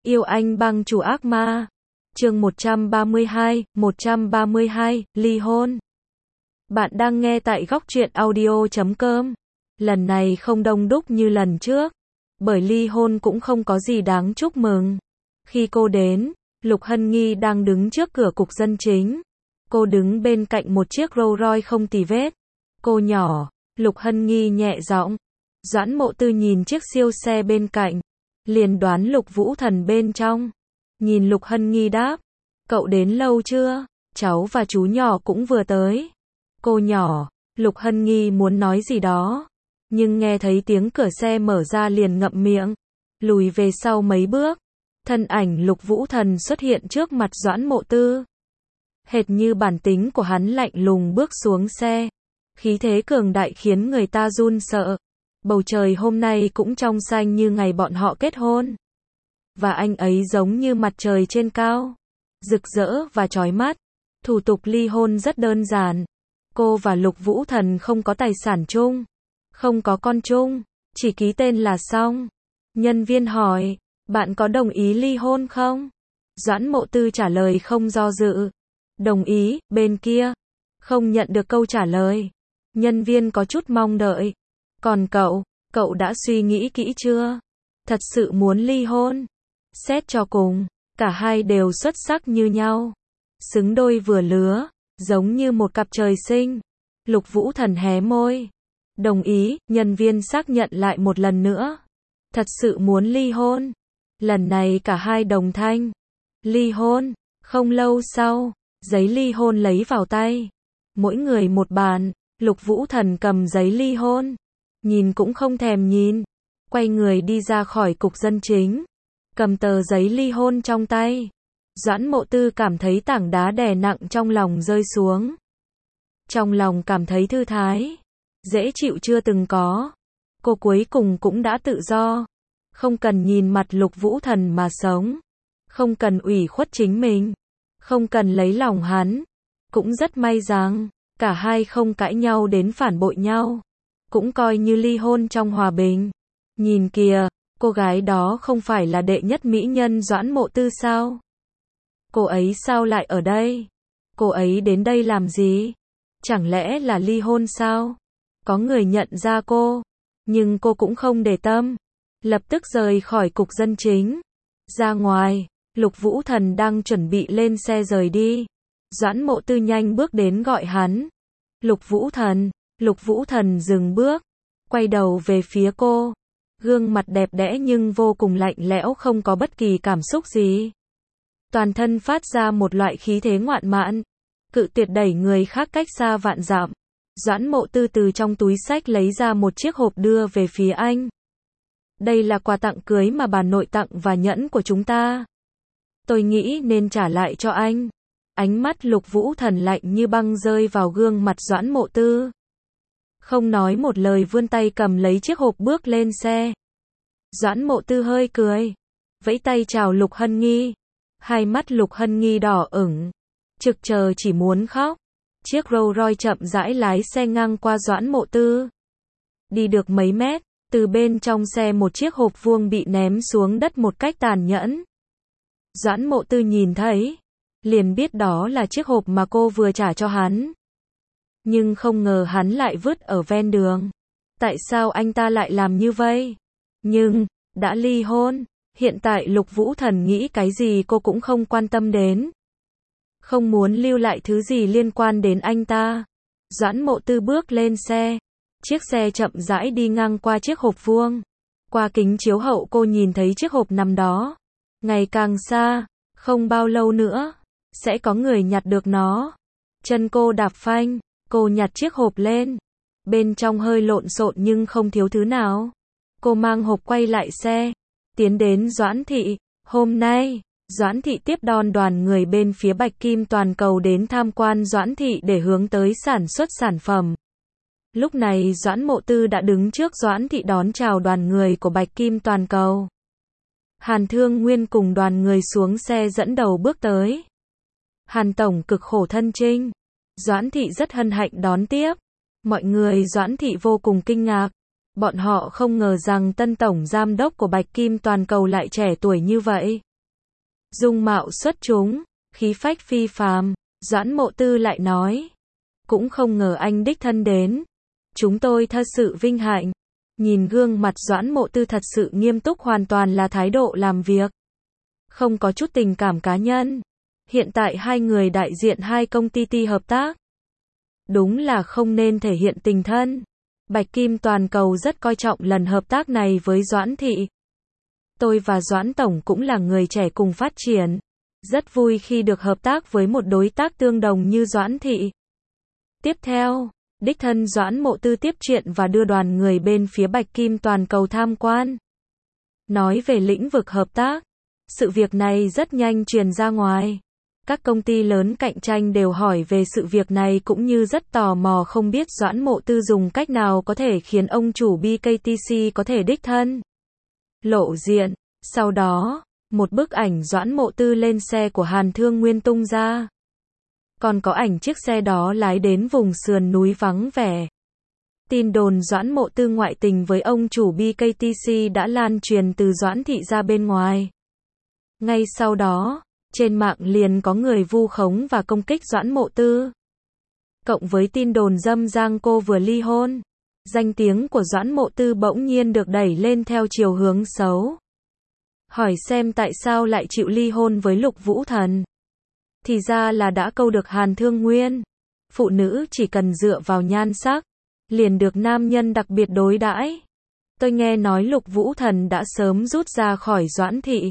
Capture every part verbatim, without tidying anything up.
Yêu anh bang chủ ác ma. Chương một trăm ba mươi hai, một trăm ba mươi hai, ly hôn. Bạn đang nghe tại góc truyện audio chấm com. Lần này không đông đúc như lần trước, bởi ly hôn cũng không có gì đáng chúc mừng. Khi cô đến, Lục Hân Nghi đang đứng trước cửa cục dân chính. Cô đứng bên cạnh một chiếc Rolls Royce không tì vết. Cô nhỏ, Lục Hân Nghi nhẹ giọng. Doãn Mộ Tư nhìn chiếc siêu xe bên cạnh, liền đoán Lục Vũ Thần bên trong. Nhìn Lục Hân Nghi đáp, cậu đến lâu chưa? Cháu và chú nhỏ cũng vừa tới. Cô nhỏ, Lục Hân Nghi muốn nói gì đó, nhưng nghe thấy tiếng cửa xe mở ra liền ngậm miệng, lùi về sau mấy bước. Thân ảnh Lục Vũ Thần xuất hiện trước mặt Doãn Mộ Tư. Hệt như bản tính của hắn lạnh lùng bước xuống xe. Khí thế cường đại khiến người ta run sợ. Bầu trời hôm nay cũng trong xanh như ngày bọn họ kết hôn. Và anh ấy giống như mặt trời trên cao, rực rỡ và chói mắt. Thủ tục ly hôn rất đơn giản. Cô và Lục Vũ Thần không có tài sản chung, không có con chung, chỉ ký tên là xong. Nhân viên hỏi, bạn có đồng ý ly hôn không? Doãn Mộ Tư trả lời không do dự. Đồng ý. Bên kia không nhận được câu trả lời. Nhân viên có chút mong đợi. Còn cậu, cậu đã suy nghĩ kỹ chưa? Thật sự muốn ly hôn? Xét cho cùng, cả hai đều xuất sắc như nhau, xứng đôi vừa lứa, giống như một cặp trời sinh. Lục Vũ Thần hé môi. Đồng ý. Nhân viên xác nhận lại một lần nữa. Thật sự muốn ly hôn. Lần này cả hai đồng thanh. Ly hôn. Không lâu sau, giấy ly hôn lấy vào tay. Mỗi người một bàn. Lục Vũ Thần cầm giấy ly hôn, nhìn cũng không thèm nhìn, quay người đi ra khỏi cục dân chính, cầm tờ giấy ly hôn trong tay. Doãn Mộ Tư cảm thấy tảng đá đè nặng trong lòng rơi xuống. Trong lòng cảm thấy thư thái, dễ chịu chưa từng có. Cô cuối cùng cũng đã tự do, không cần nhìn mặt Lục Vũ Thần mà sống, không cần ủy khuất chính mình, không cần lấy lòng hắn. Cũng rất may rằng cả hai không cãi nhau đến phản bội nhau, cũng coi như ly hôn trong hòa bình. Nhìn kìa, cô gái đó không phải là đệ nhất mỹ nhân Doãn Mộ Tư sao? Cô ấy sao lại ở đây? Cô ấy đến đây làm gì? Chẳng lẽ là ly hôn sao? Có người nhận ra cô, nhưng cô cũng không để tâm, lập tức rời khỏi cục dân chính. Ra ngoài, Lục Vũ Thần đang chuẩn bị lên xe rời đi. Doãn Mộ Tư nhanh bước đến gọi hắn. Lục Vũ Thần. Lục Vũ Thần dừng bước, quay đầu về phía cô. Gương mặt đẹp đẽ nhưng vô cùng lạnh lẽo, không có bất kỳ cảm xúc gì. Toàn thân phát ra một loại khí thế ngoạn mạn, cự tuyệt đẩy người khác cách xa vạn dặm. Doãn Mộ Tư từ trong túi xách lấy ra một chiếc hộp đưa về phía anh. Đây là quà tặng cưới mà bà nội tặng và nhẫn của chúng ta. Tôi nghĩ nên trả lại cho anh. Ánh mắt Lục Vũ Thần lạnh như băng rơi vào gương mặt Doãn Mộ Tư. Không nói một lời vươn tay cầm lấy chiếc hộp bước lên xe. Doãn Mộ Tư hơi cười, vẫy tay chào Lục Hân Nghi. Hai mắt Lục Hân Nghi đỏ ửng, trực chờ chỉ muốn khóc. Chiếc Rolls Royce chậm rãi lái xe ngang qua Doãn Mộ Tư. Đi được mấy mét, từ bên trong xe một chiếc hộp vuông bị ném xuống đất một cách tàn nhẫn. Doãn Mộ Tư nhìn thấy, liền biết đó là chiếc hộp mà cô vừa trả cho hắn. Nhưng không ngờ hắn lại vứt ở ven đường. Tại sao anh ta lại làm như vậy? Nhưng, đã ly hôn, hiện tại Lục Vũ Thần nghĩ cái gì cô cũng không quan tâm đến. Không muốn lưu lại thứ gì liên quan đến anh ta. Doãn Mộ Tư bước lên xe. Chiếc xe chậm rãi đi ngang qua chiếc hộp vuông. Qua kính chiếu hậu cô nhìn thấy chiếc hộp nằm đó. Ngày càng xa, không bao lâu nữa sẽ có người nhặt được nó. Chân cô đạp phanh, cô nhặt chiếc hộp lên. Bên trong hơi lộn xộn nhưng không thiếu thứ nào. Cô mang hộp quay lại xe, tiến đến Doãn Thị. Hôm nay, Doãn Thị tiếp đón đoàn người bên phía Bạch Kim toàn cầu đến tham quan Doãn Thị để hướng tới sản xuất sản phẩm. Lúc này Doãn Mộ Tư đã đứng trước Doãn Thị đón chào đoàn người của Bạch Kim toàn cầu. Hàn Thương Nguyên cùng đoàn người xuống xe dẫn đầu bước tới. Hàn Tổng cực khổ thân chinh. Doãn Thị rất hân hạnh đón tiếp. Mọi người Doãn Thị vô cùng kinh ngạc. Bọn họ không ngờ rằng tân tổng giám đốc của Bạch Kim toàn cầu lại trẻ tuổi như vậy. dung mạo xuất chúng, khí phách phi phàm. Doãn Mộ Tư lại nói, cũng không ngờ anh đích thân đến. Chúng tôi thật sự vinh hạnh. Nhìn gương mặt Doãn Mộ Tư thật sự nghiêm túc, hoàn toàn là thái độ làm việc. Không có chút tình cảm cá nhân. Hiện tại hai người đại diện hai công ty ti hợp tác. Đúng là không nên thể hiện tình thân. Bạch Kim Toàn Cầu rất coi trọng lần hợp tác này với Doãn Thị. Tôi và Doãn Tổng cũng là người trẻ cùng phát triển. Rất vui khi được hợp tác với một đối tác tương đồng như Doãn Thị. Tiếp theo, đích thân Doãn Mộ Tư tiếp chuyện và đưa đoàn người bên phía Bạch Kim Toàn Cầu tham quan. Nói về lĩnh vực hợp tác, sự việc này rất nhanh truyền ra ngoài. Các công ty lớn cạnh tranh đều hỏi về sự việc này cũng như rất tò mò không biết Doãn Mộ Tư dùng cách nào có thể khiến ông chủ bê ca tê xê có thể đích thân lộ diện. Sau đó, một bức ảnh Doãn Mộ Tư lên xe của Hàn Thương Nguyên tung ra. Còn có ảnh chiếc xe đó lái đến vùng sườn núi vắng vẻ. Tin đồn Doãn Mộ Tư ngoại tình với ông chủ bê ca tê xê đã lan truyền từ Doãn Thị ra bên ngoài. Ngay sau đó, trên mạng liền có người vu khống và công kích Doãn Mộ Tư. Cộng với tin đồn dâm giang cô vừa ly hôn, danh tiếng của Doãn Mộ Tư bỗng nhiên được đẩy lên theo chiều hướng xấu. Hỏi xem tại sao lại chịu ly hôn với Lục Vũ Thần. Thì ra là đã câu được Hàn Thương Nguyên. Phụ nữ chỉ cần dựa vào nhan sắc, liền được nam nhân đặc biệt đối đãi. Tôi nghe nói Lục Vũ Thần đã sớm rút ra khỏi Doãn Thị.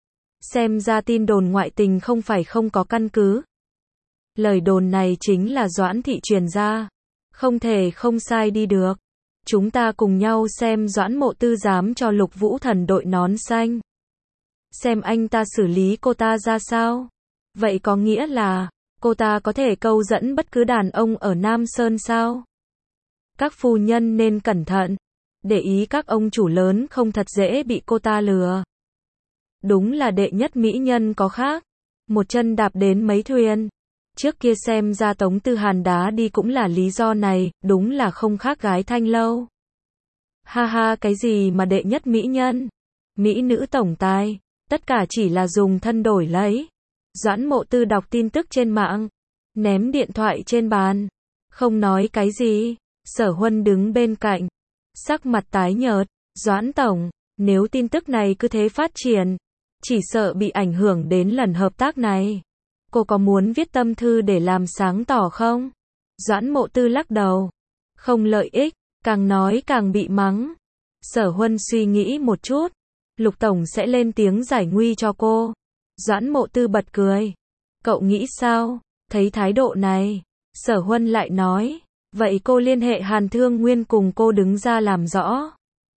Xem ra tin đồn ngoại tình không phải không có căn cứ. Lời đồn này chính là Doãn Thị truyền ra. Không thể không sai đi được. Chúng ta cùng nhau xem Doãn Mộ Tư dám cho Lục Vũ Thần đội nón xanh. Xem anh ta xử lý cô ta ra sao. Vậy có nghĩa là, cô ta có thể câu dẫn bất cứ đàn ông ở Nam Sơn sao? Các phu nhân nên cẩn thận. Để ý các ông chủ lớn không thật dễ bị cô ta lừa. Đúng là đệ nhất mỹ nhân có khác. Một chân đạp đến mấy thuyền. Trước kia xem ra Tống Tư Hàn đá đi cũng là lý do này, đúng là không khác gái Thanh Lâu. Ha ha, cái gì mà đệ nhất mỹ nhân? Mỹ nữ tổng tài. Tất cả chỉ là dùng thân đổi lấy. Doãn Mộ Tư đọc tin tức trên mạng. Ném điện thoại trên bàn. Không nói cái gì. Sở Huân đứng bên cạnh. Sắc mặt tái nhợt. Doãn Tổng, nếu tin tức này cứ thế phát triển, chỉ sợ bị ảnh hưởng đến lần hợp tác này. Cô có muốn viết tâm thư để làm sáng tỏ không? Doãn Mộ Tư lắc đầu. Không lợi ích, càng nói càng bị mắng. Sở Huân suy nghĩ một chút. Lục Tổng sẽ lên tiếng giải nguy cho cô. Doãn Mộ Tư bật cười. Cậu nghĩ sao? Thấy thái độ này, Sở Huân lại nói. Vậy cô liên hệ Hàn Thương Nguyên cùng cô đứng ra làm rõ.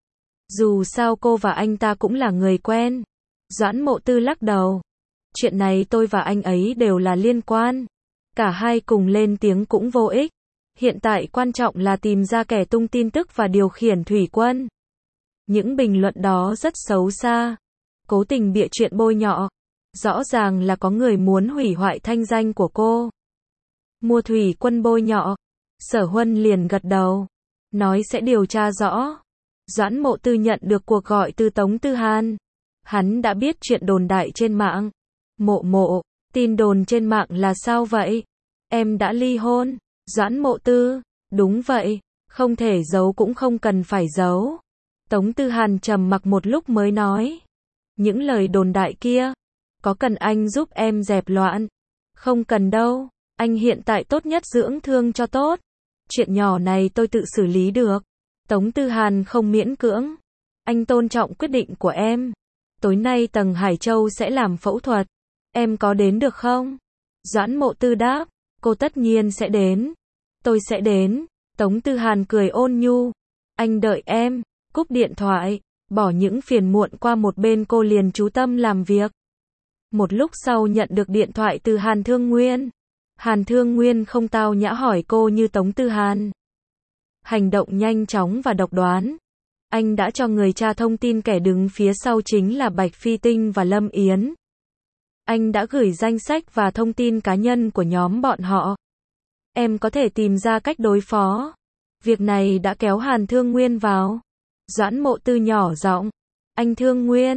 Dù sao cô và anh ta cũng là người quen. Doãn Mộ Tư lắc đầu. Chuyện này tôi và anh ấy đều là liên quan. Cả hai cùng lên tiếng cũng vô ích. Hiện tại quan trọng là tìm ra kẻ tung tin tức và điều khiển thủy quân. Những bình luận đó rất xấu xa. Cố tình bịa chuyện bôi nhọ. Rõ ràng là có người muốn hủy hoại thanh danh của cô. Mua thủy quân bôi nhọ. Sở Huân liền gật đầu. Nói sẽ điều tra rõ. Doãn Mộ Tư nhận được cuộc gọi từ Tống Tư Hàn. Hắn đã biết chuyện đồn đại trên mạng. Mộ mộ, tin đồn trên mạng là sao vậy? Em đã ly hôn. Doãn Mộ Tư, đúng vậy, không thể giấu cũng không cần phải giấu. Tống Tư Hàn trầm mặc một lúc mới nói. Những lời đồn đại kia, có cần anh giúp em dẹp loạn? Không cần đâu, anh hiện tại tốt nhất dưỡng thương cho tốt. Chuyện nhỏ này tôi tự xử lý được. Tống Tư Hàn không miễn cưỡng. Anh tôn trọng quyết định của em. Tối nay Tầng Hải Châu sẽ làm phẫu thuật. Em có đến được không? Doãn Mộ Tư đáp. Cô tất nhiên sẽ đến. Tôi sẽ đến. Tống Tư Hàn cười ôn nhu. Anh đợi em. Cúp điện thoại. Bỏ những phiền muộn qua một bên, cô liền chú tâm làm việc. Một lúc sau nhận được điện thoại từ Hàn Thương Nguyên. Hàn Thương Nguyên không tao nhã hỏi cô như Tống Tư Hàn. Hành động nhanh chóng và độc đoán. Anh đã cho người tra thông tin kẻ đứng phía sau chính là Bạch Phi Tinh và Lâm Yến. Anh đã gửi danh sách và thông tin cá nhân của nhóm bọn họ. Em có thể tìm ra cách đối phó. Việc này đã kéo Hàn Thương Nguyên vào. Doãn Mộ Tư nhỏ giọng. Anh Thương Nguyên,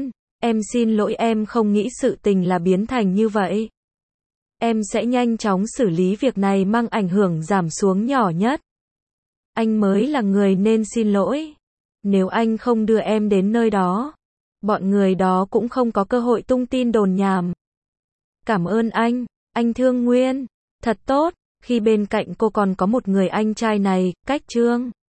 Em xin lỗi, em không nghĩ sự tình là biến thành như vậy. Em sẽ nhanh chóng xử lý việc này mang ảnh hưởng giảm xuống nhỏ nhất. Anh mới là người nên xin lỗi. Nếu anh không đưa em đến nơi đó, bọn người đó cũng không có cơ hội tung tin đồn nhảm. Cảm ơn anh, anh Thương Nguyên. Thật tốt, khi bên cạnh cô còn có một người anh trai này, cách Trương.